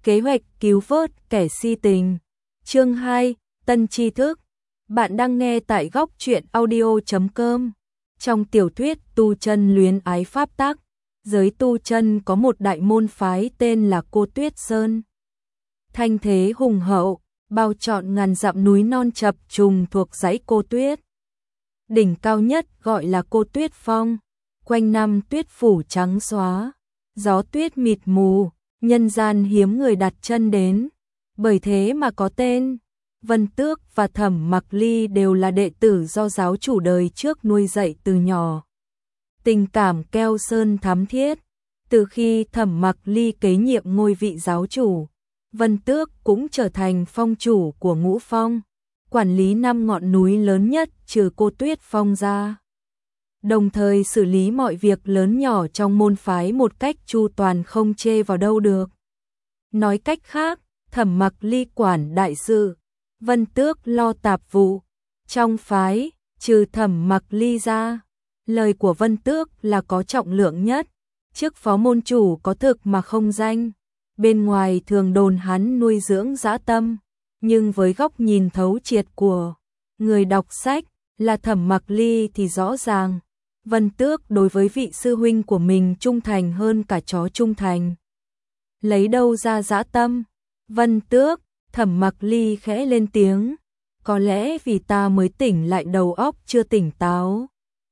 Kế hoạch cứu vớt kẻ si tình. Chương 2, Tân tri thức. Bạn đang nghe tại góc truyện audio.com. Trong tiểu thuyết Tu Chân Luyến Ái Pháp Tắc, giới tu chân có một đại môn phái tên là Cô Tuyết Sơn. Thanh thế hùng hậu, bao trọn ngàn dặm núi non chập trùng thuộc dãy Cô Tuyết. Đỉnh cao nhất gọi là Cô Tuyết Phong, quanh năm tuyết phủ trắng xóa, gió tuyết mịt mù, nhân gian hiếm người đặt chân đến, bởi thế mà có tên. Vân Tước và Thẩm Mặc Ly đều là đệ tử do giáo chủ đời trước nuôi dạy từ nhỏ. Tình cảm keo sơn thắm thiết, từ khi Thẩm Mặc Ly kế nhiệm ngôi vị giáo chủ, Vân Tước cũng trở thành phong chủ của Ngũ Phong, quản lý 5 ngọn núi lớn nhất trừ Cô Tuyết Phong ra. Đồng thời xử lý mọi việc lớn nhỏ trong môn phái một cách chu toàn không chê vào đâu được. Nói cách khác, Thẩm Mặc Ly quản đại sự, Vân Tước lo tạp vụ. Trong phái, trừ Thẩm Mặc Ly ra, lời của Vân Tước là có trọng lượng nhất. Trước phó môn chủ có thực mà không danh, bên ngoài thường đồn hắn nuôi dưỡng dã tâm, nhưng với góc nhìn thấu triệt của người đọc sách là Thẩm Mặc Ly thì rõ ràng Vân Tước đối với vị sư huynh của mình trung thành hơn cả chó trung thành. Lấy đâu ra dã tâm? Vân Tước, Thẩm Mặc Ly khẽ lên tiếng, có lẽ vì ta mới tỉnh lại, đầu óc chưa tỉnh táo.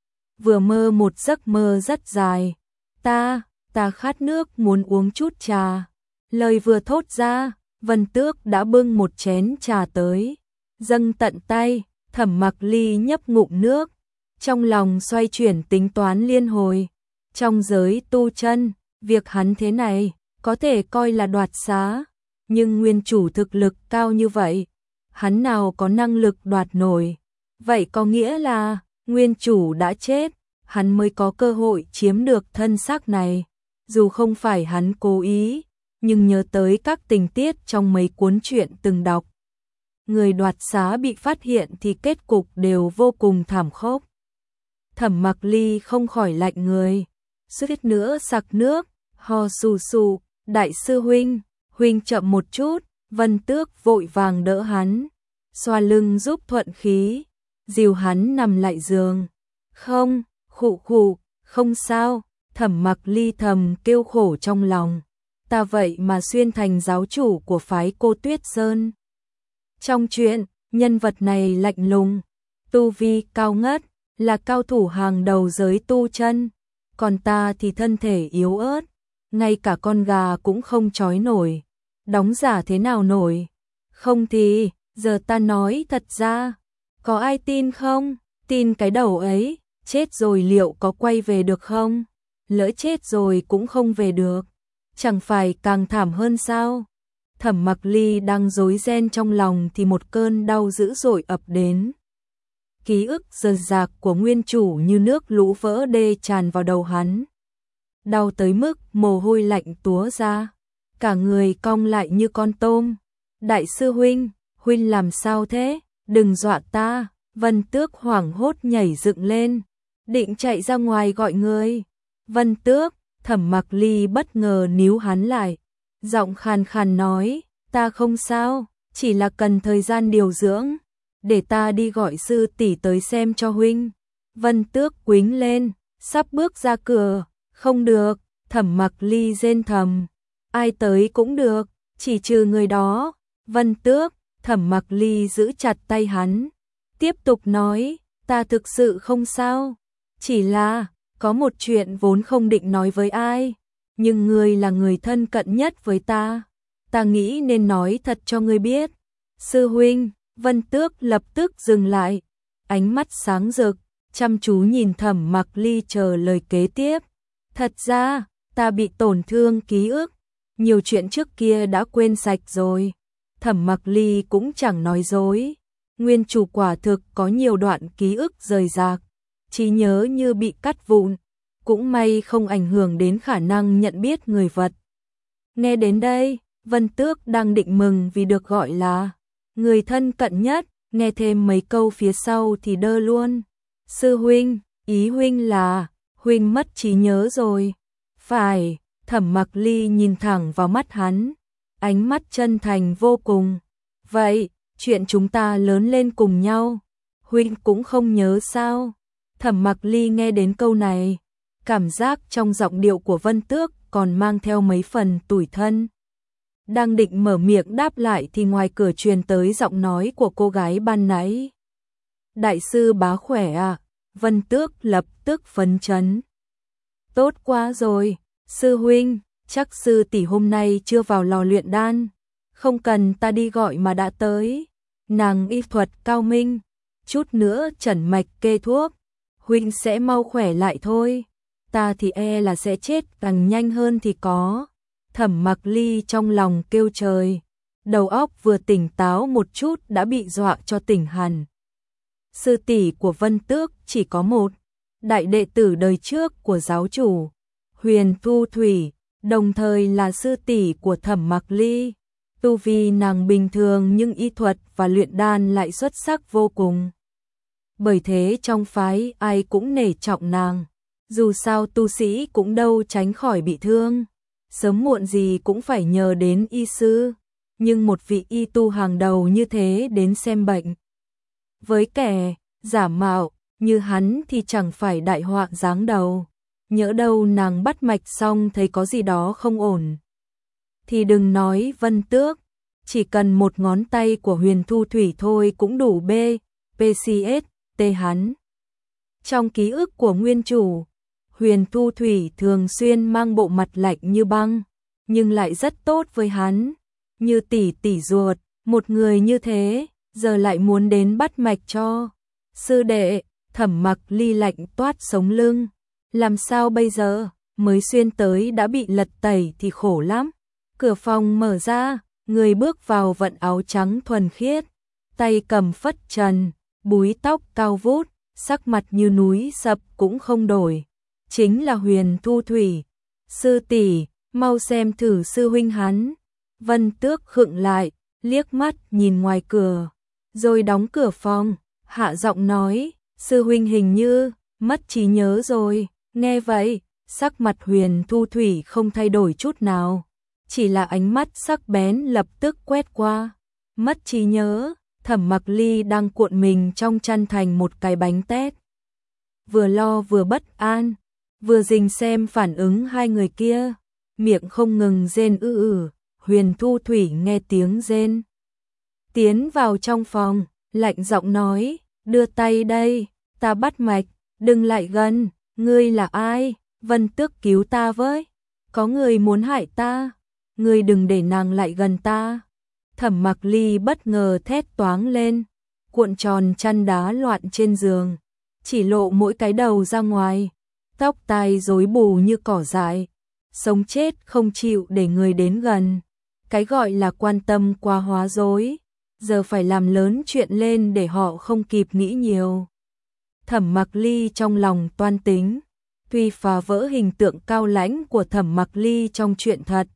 Vừa mơ một giấc mơ rất dài. Ta khát nước, muốn uống chút trà. Lời vừa thốt ra, Vân Tước đã bưng một chén trà tới, dâng tận tay. Thẩm Mặc Ly nhấp ngụm nước, trong lòng xoay chuyển tính toán liên hồi. Trong giới tu chân, việc hắn thế này có thể coi là đoạt xá, nhưng nguyên chủ thực lực cao như vậy, hắn nào có năng lực đoạt nổi. Vậy có nghĩa là nguyên chủ đã chết, hắn mới có cơ hội chiếm được thân xác này. Dù không phải hắn cố ý, nhưng nhớ tới các tình tiết trong mấy cuốn truyện từng đọc, người đoạt xá bị phát hiện thì kết cục đều vô cùng thảm khốc. Thẩm Mặc Ly không khỏi lạnh người, suýt nữa sặc nước, ho sù sù. Đại sư huynh chậm một chút. Vân Tước vội vàng đỡ hắn, xoa lưng giúp thuận khí, dìu hắn nằm lại giường. Không, khụ, không sao. Thẩm Mặc Ly thầm kêu khổ trong lòng, ta vậy mà xuyên thành giáo chủ của phái Cô Tuyết Sơn. Trong chuyện, nhân vật này lạnh lùng, tu vi cao ngất, là cao thủ hàng đầu giới tu chân, còn ta thì thân thể yếu ớt, ngay cả con gà cũng không trói nổi. Đóng giả thế nào nổi? Không thì, giờ ta nói thật ra, có ai tin không? Tin cái đầu ấy, chết rồi liệu có quay về được không? Lỡ chết rồi cũng không về được, chẳng phải càng thảm hơn sao? Thẩm Mặc Ly đang rối ren trong lòng thì một cơn đau dữ dội ập đến. Ký ức dần dạc của nguyên chủ như nước lũ vỡ đê tràn vào đầu hắn. Đau tới mức mồ hôi lạnh túa ra, cả người cong lại như con tôm. Đại sư huynh làm sao thế? Đừng dọa ta. Vân Tước hoảng hốt nhảy dựng lên, định chạy ra ngoài gọi người. Vân Tước, Thẩm Mặc Ly bất ngờ níu hắn lại, giọng khàn khàn nói, ta không sao, chỉ là cần thời gian điều dưỡng, để ta đi gọi sư tỷ tới xem cho huynh. Vân Tước quĩnh lên, sắp bước ra cửa. Không được. Thẩm Mặc Ly rên thầm, ai tới cũng được, chỉ trừ người đó. Vân Tước, Thẩm Mặc Ly giữ chặt tay hắn, tiếp tục nói, ta thực sự không sao, chỉ là có một chuyện vốn không định nói với ai, nhưng ngươi là người thân cận nhất với ta nghĩ nên nói thật cho ngươi biết. Sư huynh. Vân Tước lập tức dừng lại, ánh mắt sáng rực, chăm chú nhìn Thẩm Mặc Ly chờ lời kế tiếp. Thật ra, ta bị tổn thương ký ức, nhiều chuyện trước kia đã quên sạch rồi. Thẩm Mặc Ly cũng chẳng nói dối, nguyên chủ quả thực có nhiều đoạn ký ức rời rạc, trí nhớ như bị cắt vụn, cũng may không ảnh hưởng đến khả năng nhận biết người vật. Nghe đến đây, Vân Tước đang định mừng vì được gọi là người thân cận nhất, nghe thêm mấy câu phía sau thì đơ luôn. Sư huynh, ý huynh là huynh mất trí nhớ rồi. Phải. Thẩm Mặc Ly nhìn thẳng vào mắt hắn, ánh mắt chân thành vô cùng. Vậy, chuyện chúng ta lớn lên cùng nhau, huynh cũng không nhớ sao? Thẩm Mặc Ly nghe đến câu này, cảm giác trong giọng điệu của Vân Tước còn mang theo mấy phần tủi thân. Đang định mở miệng đáp lại thì ngoài cửa truyền tới giọng nói của cô gái ban nãy. Đại sư bá khỏe à? Vân Tước lập tức phấn chấn. Tốt quá rồi, sư huynh, chắc sư tỷ hôm nay chưa vào lò luyện đan, không cần ta đi gọi mà đã tới. Nàng y thuật cao minh, chút nữa trần mạch kê thuốc, huynh sẽ mau khỏe lại thôi. Ta thì e là sẽ chết càng nhanh hơn thì có. Thẩm Mặc Ly trong lòng kêu trời, đầu óc vừa tỉnh táo một chút đã bị dọa cho tỉnh hẳn. Sư tỷ của Vân Tước chỉ có một, đại đệ tử đời trước của giáo chủ, Huyền Thu Thủy, đồng thời là sư tỷ của Thẩm Mặc Ly. Tu vi nàng bình thường nhưng y thuật và luyện đan lại xuất sắc vô cùng. Bởi thế trong phái ai cũng nể trọng nàng, dù sao tu sĩ cũng đâu tránh khỏi bị thương, sớm muộn gì cũng phải nhờ đến y sư, nhưng một vị y tu hàng đầu như thế đến xem bệnh. Với kẻ giả mạo như hắn thì chẳng phải đại họa giáng đầu, nhỡ đâu nàng bắt mạch xong thấy có gì đó không ổn. Thì đừng nói Vân Tước, chỉ cần một ngón tay của Huyền Thu Thủy thôi cũng đủ PCS tê hắn. Trong ký ức của nguyên chủ, Huyền Thu Thủy thường xuyên mang bộ mặt lạnh như băng, nhưng lại rất tốt với hắn, như tỷ tỷ ruột, một người như thế, giờ lại muốn đến bắt mạch cho. Sư đệ, Thẩm Mặc Ly lạnh toát sống lưng, làm sao bây giờ, mới xuyên tới đã bị lật tẩy thì khổ lắm. Cửa phòng mở ra, người bước vào vận áo trắng thuần khiết, tay cầm phất trần, búi tóc cao vút, sắc mặt như núi sập cũng không đổi. Chính là Huyền Thu Thủy. Sư tỷ, mau xem thử sư huynh hắn. Vân Tước khựng lại, liếc mắt nhìn ngoài cửa, rồi đóng cửa phòng, hạ giọng nói, sư huynh hình như mất trí nhớ rồi. Nghe vậy, sắc mặt Huyền Thu Thủy không thay đổi chút nào, chỉ là ánh mắt sắc bén lập tức quét qua. Mất trí nhớ, Thẩm Mặc Ly đang cuộn mình trong chăn thành một cái bánh tét. Vừa lo vừa bất an, vừa rình xem phản ứng hai người kia, miệng không ngừng rên ư. Huyền Thu Thủy nghe tiếng rên, tiến vào trong phòng, lạnh giọng nói, đưa tay đây, ta bắt mạch, đừng lại gần, ngươi là ai? Vân Tước cứu ta với, có người muốn hại ta, ngươi đừng để nàng lại gần ta. Thẩm Mặc Ly bất ngờ thét toáng lên, cuộn tròn chăn đá loạn trên giường, chỉ lộ mỗi cái đầu ra ngoài, tóc tai rối bù như cỏ dại, sống chết không chịu để người đến gần. Cái gọi là quan tâm quá hóa dối, giờ phải làm lớn chuyện lên để họ không kịp nghĩ nhiều. Thẩm Mặc Ly trong lòng toan tính, tuy phá vỡ hình tượng cao lãnh của Thẩm Mặc Ly trong chuyện thật,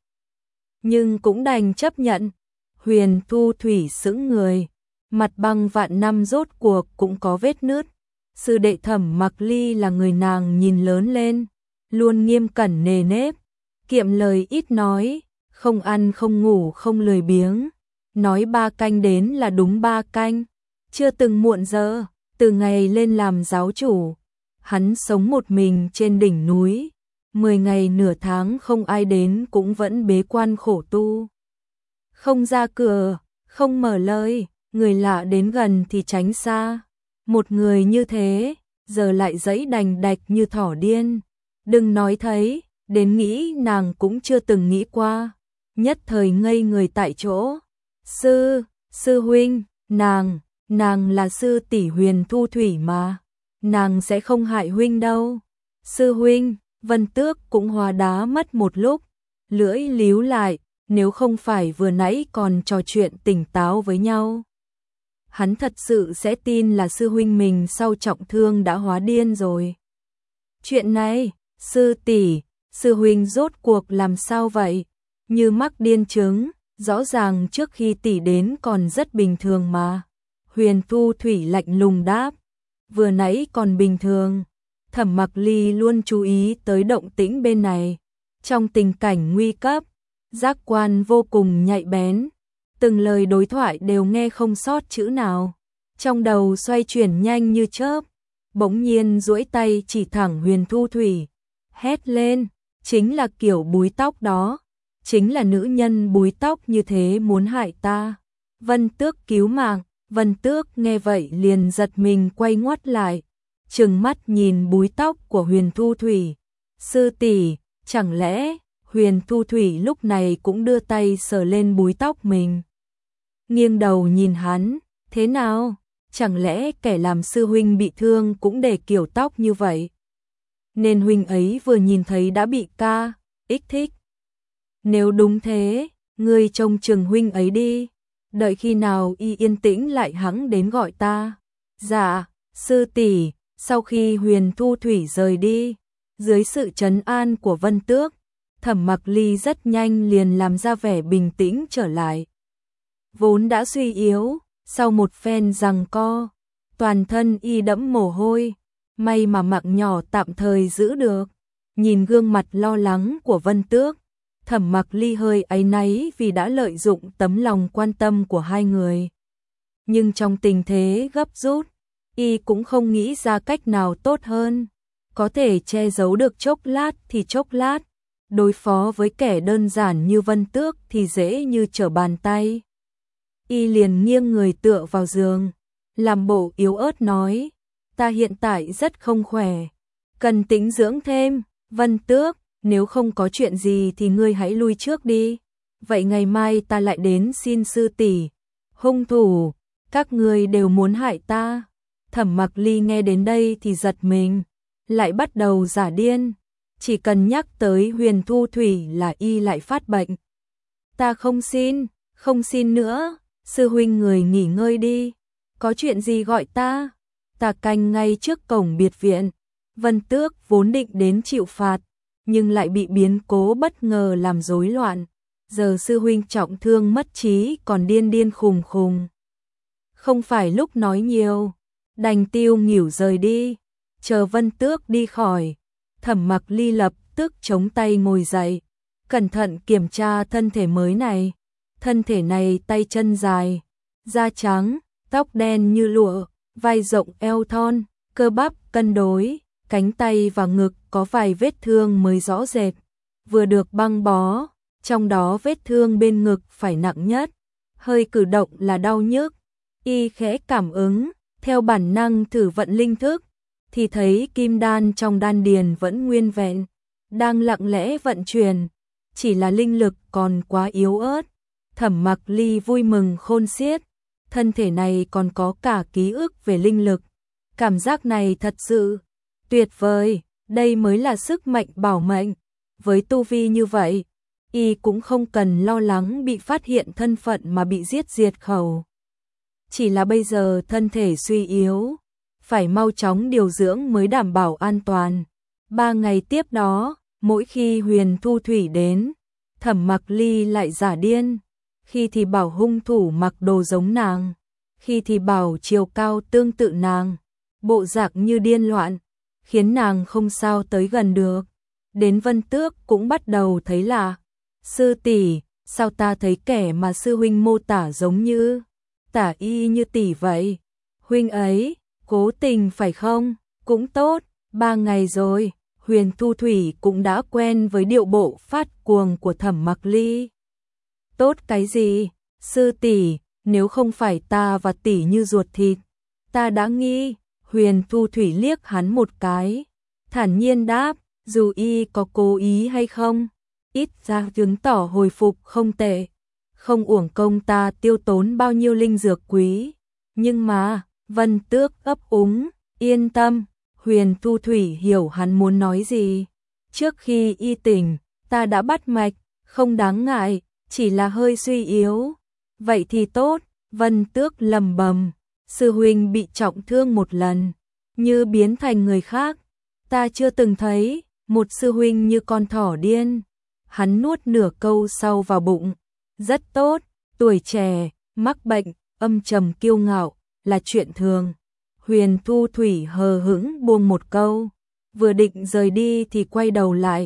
nhưng cũng đành chấp nhận. Huyền Thu Thủy sững người, mặt băng vạn năm rốt cuộc cũng có vết nứt. Sư đệ Thẩm Mặc Ly là người nàng nhìn lớn lên, luôn nghiêm cẩn nề nếp, kiệm lời ít nói, không ăn không ngủ không lười biếng, nói 3 canh đến là đúng 3 canh, chưa từng muộn giờ. Từ ngày lên làm giáo chủ, hắn sống một mình trên đỉnh núi, 10 ngày nửa tháng không ai đến cũng vẫn bế quan khổ tu. Không ra cửa, không mở lời, người lạ đến gần thì tránh xa. Một người như thế, giờ lại giãy đành đạch như thỏ điên. Đừng nói thấy, đến nghĩ nàng cũng chưa từng nghĩ qua. Nhất thời ngây người tại chỗ. Sư huynh, nàng là sư tỷ Huyền Thu Thủy mà. Nàng sẽ không hại huynh đâu. Sư huynh, Vân Tước cũng hóa đá mất một lúc, lưỡi líu lại, nếu không phải vừa nãy còn trò chuyện tỉnh táo với nhau, hắn thật sự sẽ tin là sư huynh mình sau trọng thương đã hóa điên rồi. Chuyện này, sư tỷ, sư huynh rốt cuộc làm sao vậy? Như mắc điên chứng, rõ ràng trước khi tỷ đến còn rất bình thường mà. Huyền Thu Thủy lạnh lùng đáp, vừa nãy còn bình thường. Thẩm Mặc Ly luôn chú ý tới động tĩnh bên này. Trong tình cảnh nguy cấp, giác quan vô cùng nhạy bén, từng lời đối thoại đều nghe không sót chữ nào. Trong đầu xoay chuyển nhanh như chớp, bỗng nhiên duỗi tay chỉ thẳng Huyền Thu Thủy, hét lên, chính là kiểu búi tóc đó, chính là nữ nhân búi tóc như thế muốn hại ta. Vân Tước cứu mạng. Vân Tước nghe vậy liền giật mình quay ngoắt lại, trừng mắt nhìn búi tóc của Huyền Thu Thủy. Sư tỷ, chẳng lẽ? Huyền Thu Thủy lúc này cũng đưa tay sờ lên búi tóc mình. Nghiêng đầu nhìn hắn, thế nào? Chẳng lẽ kẻ làm sư huynh bị thương cũng để kiểu tóc như vậy? Nên huynh ấy vừa nhìn thấy đã bị ca, ích thích. Nếu đúng thế, ngươi trông chừng huynh ấy đi. Đợi khi nào y yên tĩnh lại hẵng đến gọi ta. Dạ, sư tỷ. Sau khi Huyền Thu Thủy rời đi, dưới sự trấn an của Vân Tước, Thẩm Mặc Ly rất nhanh liền làm ra vẻ bình tĩnh trở lại. Vốn đã suy yếu, sau một phen giằng co, toàn thân y đẫm mồ hôi, may mà mạng nhỏ tạm thời giữ được. Nhìn gương mặt lo lắng của Vân Tước, Thẩm Mặc Ly hơi áy náy vì đã lợi dụng tấm lòng quan tâm của hai người. Nhưng trong tình thế gấp rút, y cũng không nghĩ ra cách nào tốt hơn. Có thể che giấu được chốc lát thì chốc lát, đối phó với kẻ đơn giản như Vân Tước thì dễ như trở bàn tay. Y liền nghiêng người tựa vào giường, làm bộ yếu ớt nói, ta hiện tại rất không khỏe, cần tĩnh dưỡng thêm. Vân Tước, nếu không có chuyện gì thì ngươi hãy lui trước đi. Vậy ngày mai ta lại đến xin sư tỷ. Hung thủ, các ngươi đều muốn hại ta. Thẩm Mặc Ly nghe đến đây thì giật mình, lại bắt đầu giả điên. Chỉ cần nhắc tới Huyền Thu Thủy là y lại phát bệnh. Ta không xin nữa. Sư huynh người nghỉ ngơi đi. Có chuyện gì gọi ta. Ta canh ngay trước cổng biệt viện. Vân Tước vốn định đến chịu phạt, nhưng lại bị biến cố bất ngờ làm rối loạn. Giờ sư huynh trọng thương mất trí còn điên điên khùng khùng. Không phải lúc nói nhiều, đành tiêu nghỉu rời đi. Chờ Vân Tước đi khỏi, Thẩm Mặc Ly lập tức chống tay ngồi dậy, cẩn thận kiểm tra thân thể mới này. Thân thể này tay chân dài, da trắng, tóc đen như lụa, vai rộng eo thon, cơ bắp cân đối, cánh tay và ngực có vài vết thương mới rõ rệt, vừa được băng bó, trong đó vết thương bên ngực phải nặng nhất, hơi cử động là đau nhức. Y khẽ cảm ứng, theo bản năng thử vận linh thức, thì thấy kim đan trong đan điền vẫn nguyên vẹn, đang lặng lẽ vận chuyển, chỉ là linh lực còn quá yếu ớt. Thẩm Mặc Ly vui mừng khôn xiết, thân thể này còn có cả ký ức về linh lực. Cảm giác này thật sự tuyệt vời, đây mới là sức mạnh bảo mệnh. Với tu vi như vậy, y cũng không cần lo lắng bị phát hiện thân phận mà bị giết diệt khẩu. Chỉ là bây giờ thân thể suy yếu, phải mau chóng điều dưỡng mới đảm bảo an toàn. 3 ngày tiếp đó, mỗi khi Huyền Thu Thủy đến, Thẩm Mặc Ly lại giả điên. Khi thì bảo hung thủ mặc đồ giống nàng, khi thì bảo chiều cao tương tự nàng, bộ dạng như điên loạn, khiến nàng không sao tới gần được. Đến Vân Tước cũng bắt đầu thấy lạ. Sư tỷ, sao ta thấy kẻ mà sư huynh mô tả giống như tả y như tỷ vậy? Huynh ấy, cố tình phải không? Cũng tốt, 3 ngày rồi, Huyền Thu Thủy cũng đã quen với điệu bộ phát cuồng của Thẩm Mặc Ly. Tốt cái gì? Sư tỷ, nếu không phải ta và tỷ như ruột thịt, ta đã nghi. Huyền Thu Thủy liếc hắn một cái, thản nhiên đáp, dù y có cố ý hay không, ít ra chứng tỏ hồi phục không tệ, không uổng công ta tiêu tốn bao nhiêu linh dược quý. Nhưng mà, Vân Tước ấp úng, yên tâm. Huyền Thu Thủy hiểu hắn muốn nói gì. Trước khi y tỉnh, ta đã bắt mạch, không đáng ngại, chỉ là hơi suy yếu. Vậy thì tốt. Vân Tước lầm bầm, sư huynh bị trọng thương một lần, như biến thành người khác. Ta chưa từng thấy một sư huynh như con thỏ điên. Hắn nuốt nửa câu sau vào bụng. Rất tốt, tuổi trẻ, mắc bệnh, âm trầm kiêu ngạo, là chuyện thường. Huyền Thu Thủy hờ hững buông một câu, vừa định rời đi thì quay đầu lại,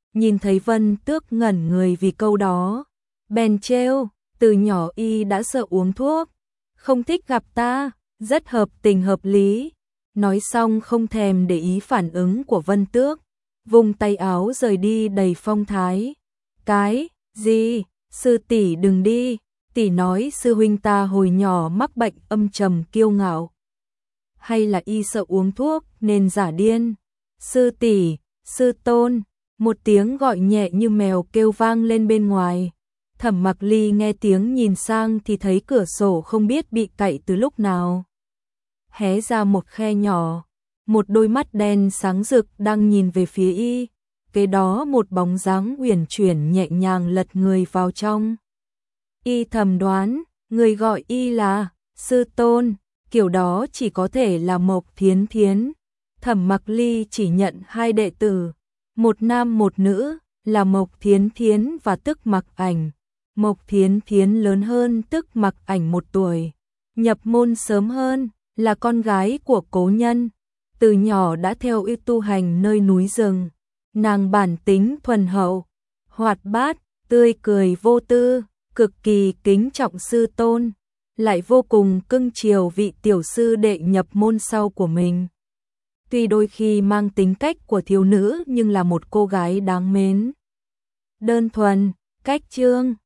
nhìn thấy Vân Tước ngẩn người vì câu đó, bèn trêu, từ nhỏ y đã sợ uống thuốc, không thích gặp ta, rất hợp tình hợp lý. Nói xong không thèm để ý phản ứng của Vân Tước, vùng tay áo rời đi đầy phong thái. Cái gì? Sư tỷ đừng đi, tỷ nói sư huynh ta hồi nhỏ mắc bệnh âm trầm kiêu ngạo. Hay là y sợ uống thuốc nên giả điên? Sư tỷ, sư tôn, một tiếng gọi nhẹ như mèo kêu vang lên bên ngoài. Thẩm Mặc Ly nghe tiếng nhìn sang thì thấy cửa sổ không biết bị cạy từ lúc nào. Hé ra một khe nhỏ, một đôi mắt đen sáng rực đang nhìn về phía y. Kế đó một bóng dáng uyển chuyển nhẹ nhàng lật người vào trong. Y thầm đoán, người gọi y là sư tôn, kiểu đó chỉ có thể là Mộc Thiến Thiến. Thẩm Mặc Ly chỉ nhận hai đệ tử, một nam một nữ, là Mộc Thiến Thiến và Tức Mặc Ảnh. Mộc Thiến Thiến lớn hơn Tức Mặc Ảnh 1 tuổi, nhập môn sớm hơn, là con gái của cố nhân, từ nhỏ đã theo y tu hành nơi núi rừng. Nàng bản tính thuần hậu, hoạt bát, tươi cười vô tư, cực kỳ kính trọng sư tôn, lại vô cùng cưng chiều vị tiểu sư đệ nhập môn sau của mình. Tuy đôi khi mang tính cách của thiếu nữ nhưng là một cô gái đáng mến. Đơn thuần, cách chương